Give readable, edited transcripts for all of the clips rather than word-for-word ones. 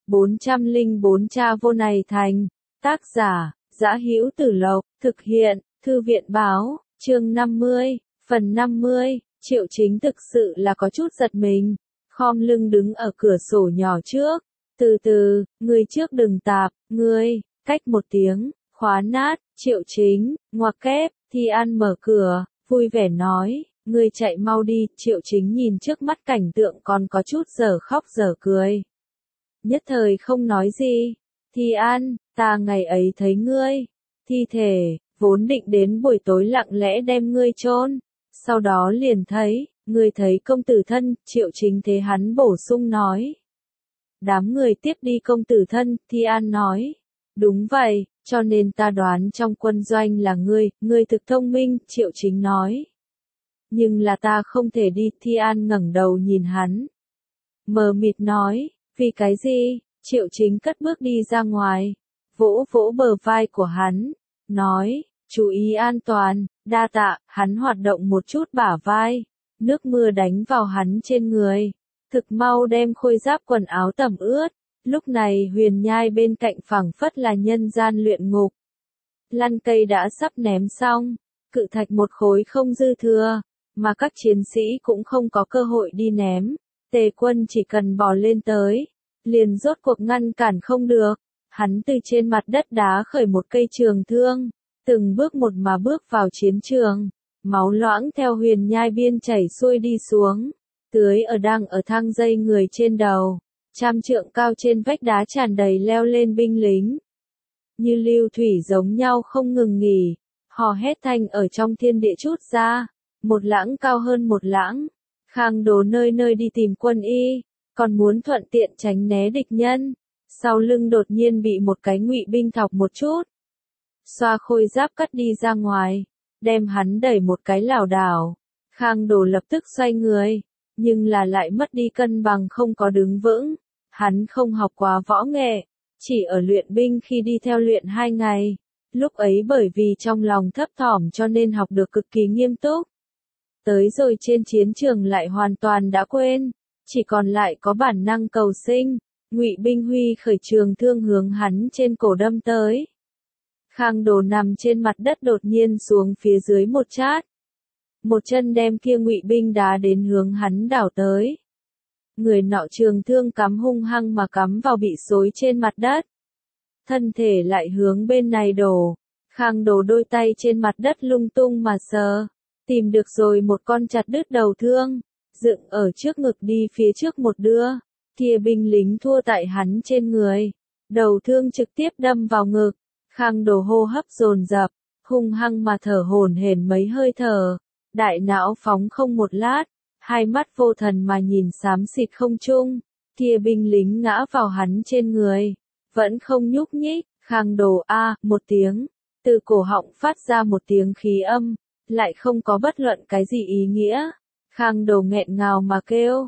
404 Cha vô này thành. Tác giả, Dã Hữu Tử Lộc, thực hiện, Thư viện báo, chương 50, phần 50, Triệu Chính thực sự là có chút giật mình, khom lưng đứng ở cửa sổ nhỏ trước, từ từ, người trước đừng tạp, ngươi, cách một tiếng, khóa nát, Triệu Chính, ngoặc kép, Thi An mở cửa, vui vẻ nói, ngươi chạy mau đi, Triệu Chính nhìn trước mắt cảnh tượng còn có chút dở khóc dở cười. Nhất thời không nói gì, Thi An, ta ngày ấy thấy ngươi, thi thể, vốn định đến buổi tối lặng lẽ đem ngươi chôn, sau đó liền thấy, ngươi thấy công tử thân, Triệu Chính thế hắn bổ sung nói. Đám người tiếp đi công tử thân, Thi An nói. Đúng vậy, cho nên ta đoán trong quân doanh là ngươi thực thông minh, Triệu Chính nói. Nhưng là ta không thể đi, Thi An ngẩng đầu nhìn hắn. Mờ mịt nói, vì cái gì, Triệu Chính cất bước đi ra ngoài, vỗ vỗ bờ vai của hắn, nói, chú ý an toàn, đa tạ, hắn hoạt động một chút bả vai, nước mưa đánh vào hắn trên người, thực mau đem khôi giáp quần áo tẩm ướt, lúc này Huyền Nhai bên cạnh phảng phất là nhân gian luyện ngục. Lăn cây đã sắp ném xong, cự thạch một khối không dư thừa, mà các chiến sĩ cũng không có cơ hội đi ném, Tề Quân chỉ cần bò lên tới, liền rốt cuộc ngăn cản không được, hắn từ trên mặt đất đá khởi một cây trường thương, từng bước một mà bước vào chiến trường, máu loãng theo Huyền Nhai biên chảy xuôi đi xuống, tưới ở đang ở thang dây người trên đầu, 100 trượng cao trên vách đá tràn đầy leo lên binh lính. Như lưu thủy giống nhau không ngừng nghỉ, hò hét thanh ở trong thiên địa chút ra, một lãng cao hơn một lãng, Khang Đồ nơi nơi đi tìm quân y, còn muốn thuận tiện tránh né địch nhân, sau lưng đột nhiên bị một cái ngụy binh thọc một chút. Xoa khôi giáp cắt đi ra ngoài, đem hắn đẩy một cái lảo đảo, Khang Đồ lập tức xoay người, nhưng là lại mất đi cân bằng không có đứng vững, hắn không học quá võ nghệ, chỉ ở luyện binh khi đi theo luyện 2 ngày, lúc ấy bởi vì trong lòng thấp thỏm cho nên học được cực kỳ nghiêm túc. Tới rồi trên chiến trường lại hoàn toàn đã quên, chỉ còn lại có bản năng cầu sinh, ngụy binh huy khởi trường thương hướng hắn trên cổ đâm tới. Khang Đồ nằm trên mặt đất đột nhiên xuống phía dưới một chát. Một chân đem kia ngụy binh đá đến hướng hắn đảo tới. Người nọ trường thương cắm hung hăng mà cắm vào bị xối trên mặt đất. Thân thể lại hướng bên này đổ. Khang Đồ đôi tay trên mặt đất lung tung mà sờ. Tìm được rồi một con chặt đứt đầu thương. Dựng ở trước ngực đi phía trước một đưa. Kia binh lính thua tại hắn trên người. Đầu thương trực tiếp đâm vào ngực. Khang Đồ hô hấp dồn dập. Hung hăng mà thở hổn hển mấy hơi thở. Đại não phóng không một lát. Hai mắt vô thần mà nhìn xám xịt không trung, kia binh lính ngã vào hắn trên người, vẫn không nhúc nhích, Khang Đồ a một tiếng, từ cổ họng phát ra một tiếng khí âm, lại không có bất luận cái gì ý nghĩa. Khang Đồ nghẹn ngào mà kêu,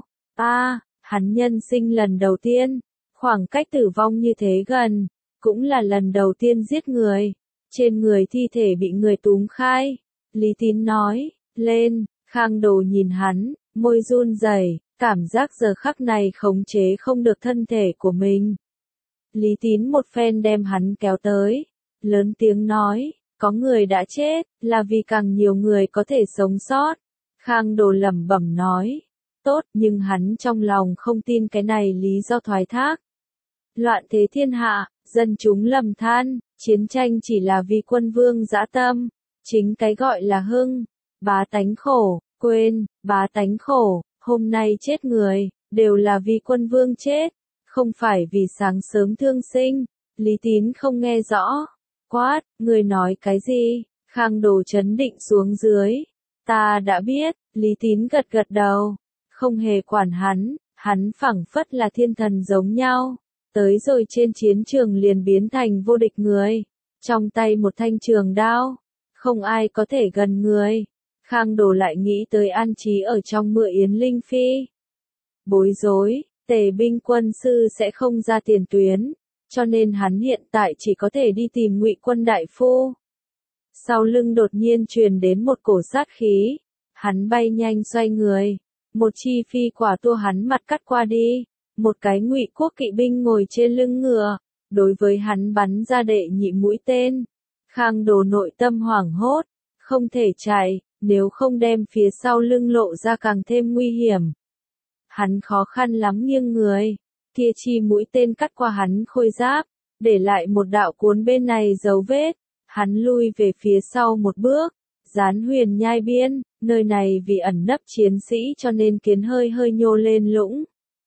hắn nhân sinh lần đầu tiên, khoảng cách tử vong như thế gần, cũng là lần đầu tiên giết người, trên người thi thể bị người túm khai. Lý Tín nói, lên, Khang Đồ nhìn hắn, môi run rẩy, cảm giác giờ khắc này khống chế không được thân thể của mình. Lý Tín một phen đem hắn kéo tới, lớn tiếng nói, có người đã chết, là vì càng nhiều người có thể sống sót. Khang Đồ lẩm bẩm nói, tốt, nhưng hắn trong lòng không tin cái này lý do thoái thác. Loạn thế thiên hạ, dân chúng lầm than, chiến tranh chỉ là vì quân vương dã tâm, chính cái gọi là hưng, bá tánh khổ. Quên, bá tánh khổ, hôm nay chết người, đều là vì quân vương chết, không phải vì sáng sớm thương sinh. Lý Tín không nghe rõ. Quát, người nói cái gì? Khang Đồ chấn định xuống dưới. Ta đã biết, Lý Tín gật gật đầu. Không hề quản hắn phảng phất là thiên thần giống nhau. Tới rồi trên chiến trường liền biến thành vô địch người. Trong tay một thanh trường đao. Không ai có thể gần người. Khang Đồ lại nghĩ tới an trí ở trong Mựa Yến Linh Phi. Bối rối, Tề binh quân sư sẽ không ra tiền tuyến, cho nên hắn hiện tại chỉ có thể đi tìm Ngụy Quân đại phu. Sau lưng đột nhiên truyền đến một cổ sát khí, hắn bay nhanh xoay người, một chi phi quả tua hắn mặt cắt qua đi, một cái Ngụy quốc kỵ binh ngồi trên lưng ngựa, đối với hắn bắn ra đệ nhị mũi tên. Khang Đồ nội tâm hoảng hốt, không thể chạy, nếu không đem phía sau lưng lộ ra càng thêm nguy hiểm. Hắn khó khăn lắm nghiêng người, kia chi mũi tên cắt qua hắn khôi giáp, để lại một đạo cuốn bên này dấu vết. Hắn lui về phía sau một bước, Gián Huyền nhai biên, nơi này vì ẩn nấp chiến sĩ cho nên kiến hơi hơi nhô lên lũng.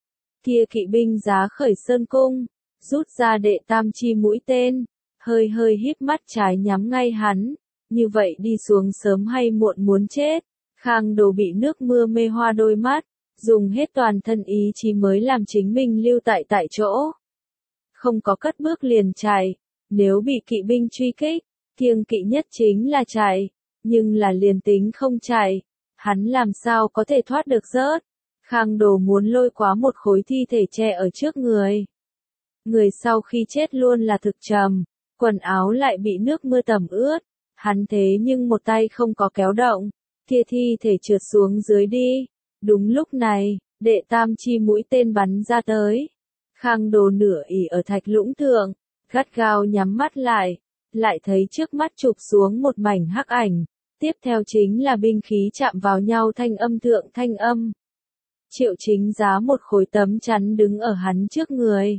Kia kỵ binh giá khởi sơn cung, rút ra đệ tam chi mũi tên, hơi hơi híp mắt trái nhắm ngay hắn, như vậy đi xuống sớm hay muộn muốn chết. Khang Đồ bị nước mưa mê hoa đôi mắt, dùng hết toàn thân ý chí mới làm chính mình lưu tại chỗ. Không có cất bước liền chạy, nếu bị kỵ binh truy kích, kiêng kỵ nhất chính là chạy, nhưng là liền tính không chạy, hắn làm sao có thể thoát được rớt. Khang Đồ muốn lôi quá một khối thi thể che ở trước người. Người sau khi chết luôn là thực trầm, quần áo lại bị nước mưa tẩm ướt, hắn thế nhưng một tay không có kéo động, kia thi thể trượt xuống dưới đi. Đúng lúc này, đệ tam chi mũi tên bắn ra tới. Khang Đồ nửa ỉ ở thạch lũng thượng, gắt gao nhắm mắt lại thấy trước mắt chụp xuống một mảnh hắc ảnh, tiếp theo chính là binh khí chạm vào nhau thanh âm thượng thanh âm. Triệu Chính giá một khối tấm chắn đứng ở hắn trước người.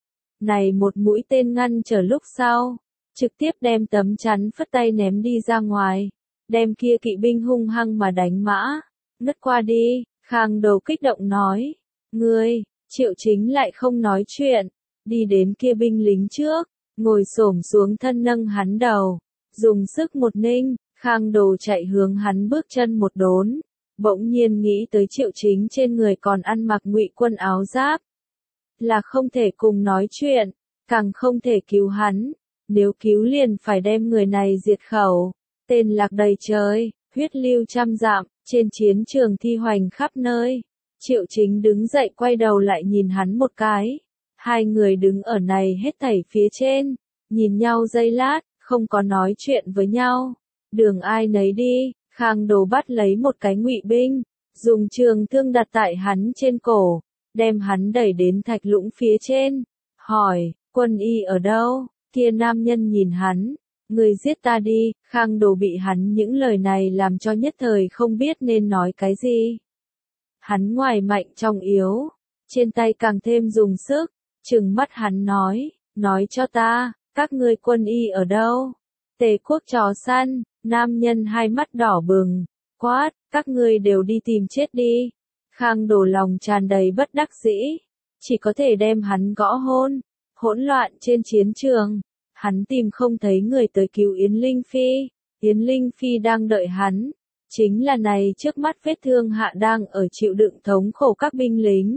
Này một mũi tên ngăn trở lúc sau, trực tiếp đem tấm chắn phất tay ném đi ra ngoài, đem kia kỵ binh hung hăng mà đánh mã, ngất qua đi. Khang Đồ kích động nói, ngươi, Triệu Chính lại không nói chuyện, đi đến kia binh lính trước, ngồi xổm xuống thân nâng hắn đầu, dùng sức một ninh. Khang Đồ chạy hướng hắn bước chân một đốn, bỗng nhiên nghĩ tới Triệu Chính trên người còn ăn mặc Ngụy quân áo giáp, là không thể cùng nói chuyện, càng không thể cứu hắn, nếu cứu liền phải đem người này diệt khẩu. Tên lạc đầy trời, huyết lưu trăm dặm, trên chiến trường thi hoành khắp nơi. Triệu Chính đứng dậy quay đầu lại nhìn hắn một cái. Hai người đứng ở này hết thảy phía trên, nhìn nhau giây lát, không có nói chuyện với nhau. Đường ai nấy đi. Khang Đồ bắt lấy một cái Ngụy binh, dùng trường thương đặt tại hắn trên cổ, đem hắn đẩy đến thạch lũng phía trên, hỏi, quân y ở đâu? Kia nam nhân nhìn hắn, người giết ta đi. Khang Đồ bị hắn những lời này làm cho nhất thời không biết nên nói cái gì. Hắn ngoài mạnh trong yếu, trên tay càng thêm dùng sức, trừng mắt hắn nói cho ta, các ngươi quân y ở đâu? Tề quốc chó săn. Nam nhân hai mắt đỏ bừng, quát, các ngươi đều đi tìm chết đi. Khang Đồ lòng tràn đầy bất đắc dĩ, chỉ có thể đem hắn gõ hỗn loạn trên chiến trường. Hắn tìm không thấy người tới cứu Yến Linh Phi, Yến Linh Phi đang đợi hắn, chính là này trước mắt vết thương hạ đang ở chịu đựng thống khổ các binh lính.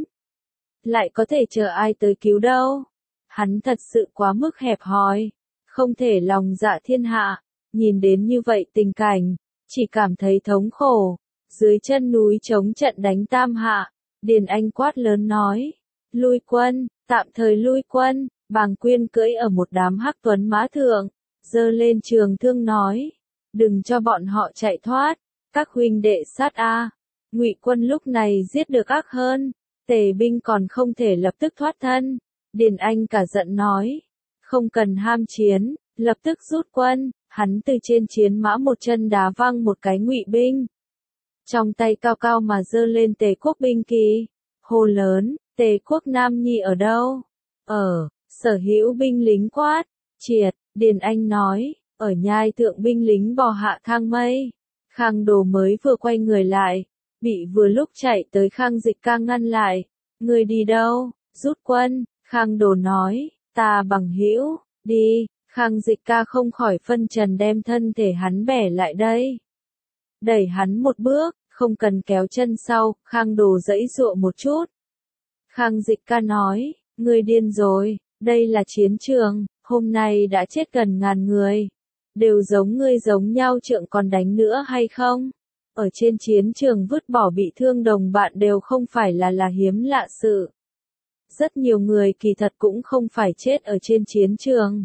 Lại có thể chờ ai tới cứu đâu? Hắn thật sự quá mức hẹp hòi, không thể lòng dạ thiên hạ. Nhìn đến như vậy tình cảnh, chỉ cảm thấy thống khổ. Dưới chân núi chống trận đánh Tam Hạ, Điền Anh quát lớn nói, lui quân, tạm thời lui quân. Bàng Quyên cưỡi ở một đám hắc tuấn mã thượng, giơ lên trường thương nói, đừng cho bọn họ chạy thoát, các huynh đệ sát a. Ngụy quân lúc này giết được ác hơn, Tề binh còn không thể lập tức thoát thân. Điền Anh cả giận nói, không cần ham chiến, lập tức rút quân. Hắn từ trên chiến mã một chân đá văng một cái Ngụy binh, trong tay cao cao mà giơ lên Tề quốc binh kỳ, hô lớn, Tề quốc Nam Nhi ở đâu? Ở. Sở hữu binh lính quát, triệt. Điền Anh nói, ở nhai thượng binh lính bò hạ thang mây. Khang Đồ mới vừa quay người lại, bị vừa lúc chạy tới Khang Dịch Ca ngăn lại. Người đi đâu? Rút quân. Khang Đồ nói, ta bằng hữu, đi. Khang Dịch Ca không khỏi phân trần đem thân thể hắn bẻ lại đây. Đẩy hắn một bước, không cần kéo chân sau. Khang Đồ giãy giụa một chút. Khang Dịch Ca nói, ngươi điên rồi, đây là chiến trường, hôm nay đã chết gần 1000 người. Đều giống ngươi giống nhau trượng còn đánh nữa hay không? Ở trên chiến trường vứt bỏ bị thương đồng bạn đều không phải là hiếm lạ sự. Rất nhiều người kỳ thật cũng không phải chết ở trên chiến trường,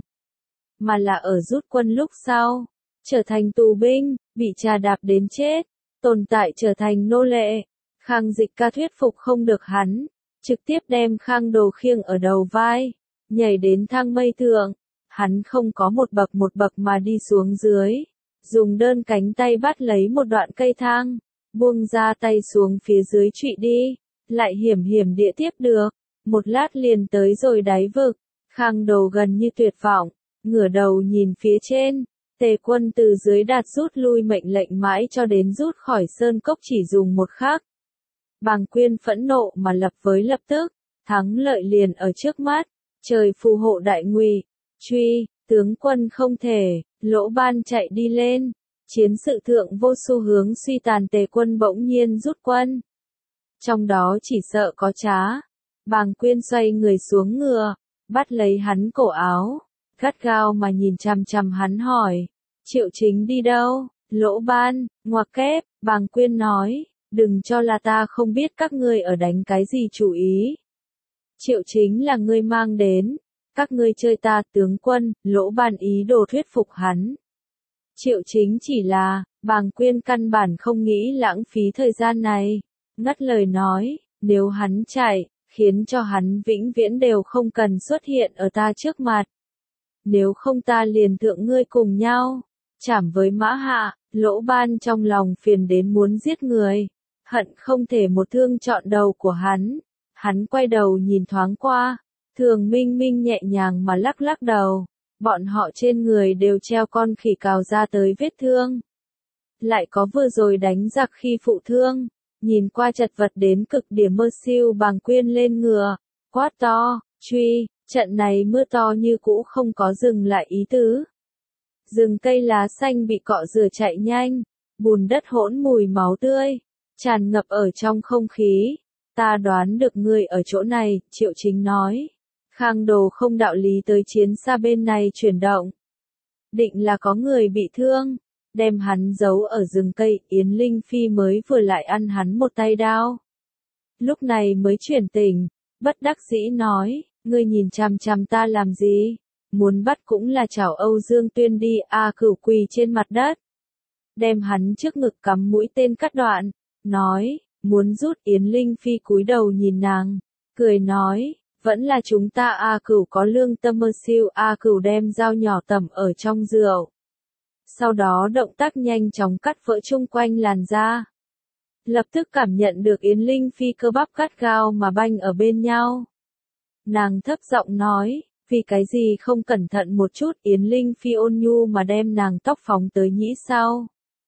mà là ở rút quân lúc sau, trở thành tù binh, bị trà đạp đến chết, tồn tại trở thành nô lệ. Khang Dịch Ca thuyết phục không được hắn, trực tiếp đem Khang Đồ khiêng ở đầu vai, nhảy đến thang mây thượng. Hắn không có một bậc mà đi xuống dưới, dùng đơn cánh tay bắt lấy một đoạn cây thang, buông ra tay xuống phía dưới trụy đi, lại hiểm hiểm địa tiếp được, một lát liền tới rồi đáy vực. Khang Đồ gần như tuyệt vọng, ngửa đầu nhìn phía trên, Tề Quân từ dưới đạt rút lui mệnh lệnh mãi cho đến rút khỏi sơn cốc chỉ dùng một khắc. Bàng Quyên phẫn nộ mà lập với lập tức, thắng lợi liền ở trước mắt, trời phù hộ đại ngụy, truy, tướng quân không thể, Lỗ Ban chạy đi lên, chiến sự thượng vô xu hướng suy tàn. Tề Quân bỗng nhiên rút quân. Trong đó chỉ sợ có trá. Bàng Quyên xoay người xuống ngựa, bắt lấy hắn cổ áo, gắt gao mà nhìn chằm chằm hắn hỏi, Triệu Chính đi đâu? Lỗ Ban, ngoặc kép, Bàng Quyên nói, đừng cho là ta không biết các ngươi ở đánh cái gì chủ ý. Triệu Chính là ngươi mang đến, các ngươi chơi ta. Tướng quân, Lỗ Ban ý đồ thuyết phục hắn. Triệu Chính chỉ là, Bàng Quyên căn bản không nghĩ lãng phí thời gian này, ngắt lời nói, nếu hắn chạy, khiến cho hắn vĩnh viễn đều không cần xuất hiện ở ta trước mặt. Nếu không ta liền thượng ngươi cùng nhau, chảm với Mã Hạ. Lỗ Ban trong lòng phiền đến muốn giết người, hận không thể một thương chọn đầu của hắn. Hắn quay đầu nhìn thoáng qua, Thường Minh Minh nhẹ nhàng mà lắc lắc đầu, bọn họ trên người đều treo con khỉ cào ra tới vết thương. Lại có vừa rồi đánh giặc khi phụ thương, nhìn qua chật vật đến cực điểm. Mơ Siêu Bàng Quyên lên ngựa, quát to, truy, trận này mưa to như cũ không có dừng lại ý tứ. Rừng cây lá xanh bị cọ rửa chạy nhanh, bùn đất hỗn mùi máu tươi, tràn ngập ở trong không khí. Ta đoán được ngươi ở chỗ này, Triệu Chính nói. Khang Đồ không đạo lý tới chiến xa bên này chuyển động. Định là có người bị thương, đem hắn giấu ở rừng cây. Yến Linh Phi mới vừa lại ăn hắn một tay đao. Lúc này mới chuyển tình, bất đắc dĩ nói, ngươi nhìn chằm chằm ta làm gì? Muốn bắt cũng là chảo Âu Dương Tuyên đi. Cửu quỳ trên mặt đất, đem hắn trước ngực cắm mũi tên cắt đoạn, nói, muốn rút. Yến Linh Phi cúi đầu nhìn nàng, cười nói, vẫn là chúng ta. Cửu có lương tâm. Mơ Siêu Cửu đem dao nhỏ tẩm ở trong rượu, sau đó động tác nhanh chóng cắt vỡ chung quanh làn da. Lập tức cảm nhận được Yến Linh Phi cơ bắp gắt gao mà banh ở bên nhau. Nàng thấp giọng nói, vì cái gì không cẩn thận một chút? Yến Linh Phi ôn nhu mà đem nàng tóc phóng tới nhĩ sau.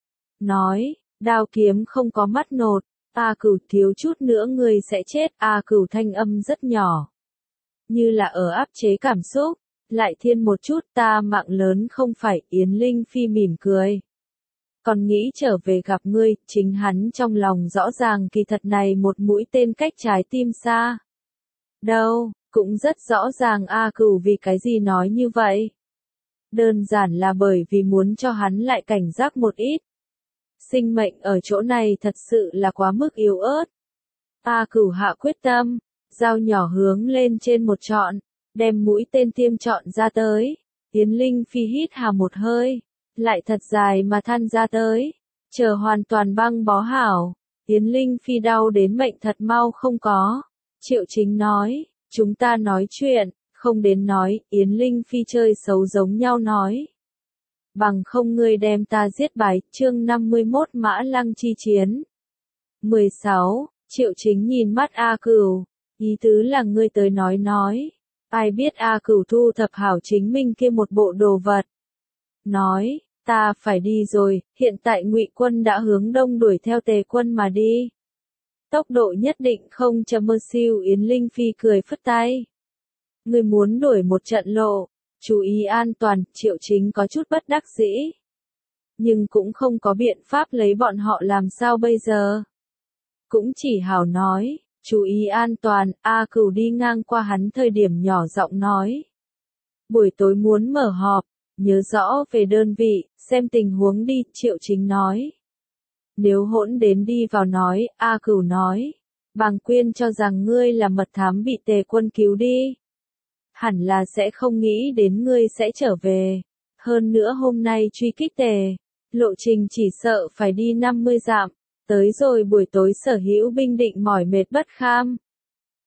Nói, đao kiếm không có mắt nột, Cửu thiếu chút nữa người sẽ chết. Cửu thanh âm rất nhỏ, như là ở áp chế cảm xúc, lại thiên một chút. Ta mạng lớn không phải. Yến Linh Phi mỉm cười, còn nghĩ trở về gặp ngươi. Chính hắn trong lòng rõ ràng kỳ thật này một mũi tên cách trái tim xa đâu, cũng rất rõ ràng. Cửu vì cái gì nói như vậy? Đơn giản là bởi vì muốn cho hắn lại cảnh giác một ít. Sinh mệnh ở chỗ này thật sự là quá mức yếu ớt. Cửu hạ quyết tâm, dao nhỏ hướng lên trên một trọn, đem mũi tên tiêm trọn ra tới. Yến Linh Phi hít hà một hơi, lại thật dài mà than ra tới. Chờ hoàn toàn băng bó hảo, Yến Linh Phi đau đến mệnh thật mau không có. Triệu Chính nói, chúng ta nói chuyện, không đến nói. Yến Linh Phi chơi xấu giống nhau nói, bằng không ngươi đem ta giết bái. Chương 51 Mã Lăng chi chiến. 16. Triệu Chính nhìn mắt Cửu, ý tứ là ngươi tới nói. Ai biết Cửu thu thập hảo chính mình kia một bộ đồ vật. Nói, ta phải đi rồi, hiện tại Ngụy quân đã hướng đông đuổi theo Tề quân mà đi. Tốc độ nhất định không chậm. Mơ Siêu Yến Linh Phi cười phất tay. Ngươi muốn đuổi một trận lộ, chú ý an toàn. Triệu Chính có chút bất đắc dĩ, nhưng cũng không có biện pháp lấy bọn họ làm sao bây giờ. Cũng chỉ hảo nói, chú ý an toàn. Cửu đi ngang qua hắn thời điểm nhỏ giọng nói, buổi tối muốn mở họp, nhớ rõ về đơn vị, xem tình huống đi. Triệu Chính nói, nếu hỗn đến đi vào nói. Cửu nói, Bàng Quyên cho rằng ngươi là mật thám bị Tề quân cứu đi, hẳn là sẽ không nghĩ đến ngươi sẽ trở về. Hơn nữa hôm nay truy kích Tề, lộ trình chỉ sợ phải đi 50 dặm, tới rồi buổi tối sở hữu binh định mỏi mệt bất kham.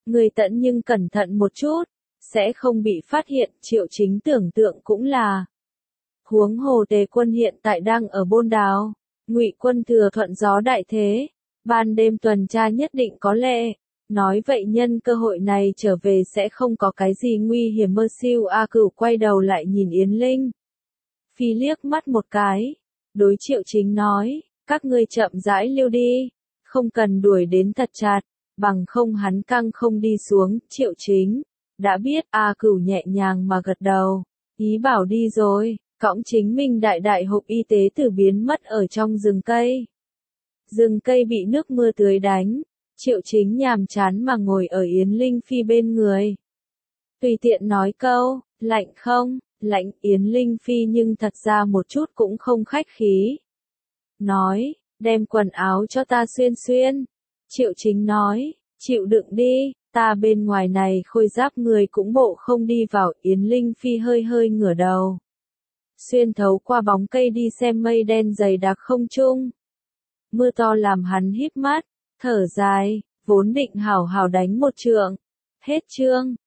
Người tận nhưng cẩn thận một chút, sẽ không bị phát hiện, Triệu Chính tưởng tượng cũng là. Huống hồ Tề quân hiện tại đang ở Bôn Đào, Ngụy quân thừa thuận gió đại thế, ban đêm tuần tra nhất định có lẽ. Nói vậy nhân cơ hội này trở về sẽ không có cái gì nguy hiểm. Mơ Siêu A Cửu quay đầu lại nhìn Yến Linh Phi liếc mắt một cái, đối Triệu Chính nói, các ngươi chậm rãi lưu đi, không cần đuổi đến thật chặt, bằng không hắn căng không đi xuống. Triệu Chính đã biết. A Cửu nhẹ nhàng mà gật đầu, ý bảo đi rồi, cõng chính mình đại hộp y tế từ biến mất ở trong rừng cây. Rừng cây bị nước mưa tưới đánh, Triệu Chính nhàm chán mà ngồi ở Yến Linh Phi bên người. Tùy tiện nói câu, lạnh không? Lạnh. Yến Linh Phi nhưng thật ra một chút cũng không khách khí. Nói, đem quần áo cho ta xuyên xuyên. Triệu Chính nói, chịu đựng đi, ta bên ngoài này khôi giáp người cũng bộ không đi vào. Yến Linh Phi hơi hơi ngửa đầu, xuyên thấu qua bóng cây đi xem mây đen dày đặc không trung. Mưa to làm hắn híp mắt, thở dài, vốn định hảo hảo đánh một trượng. Hết chương.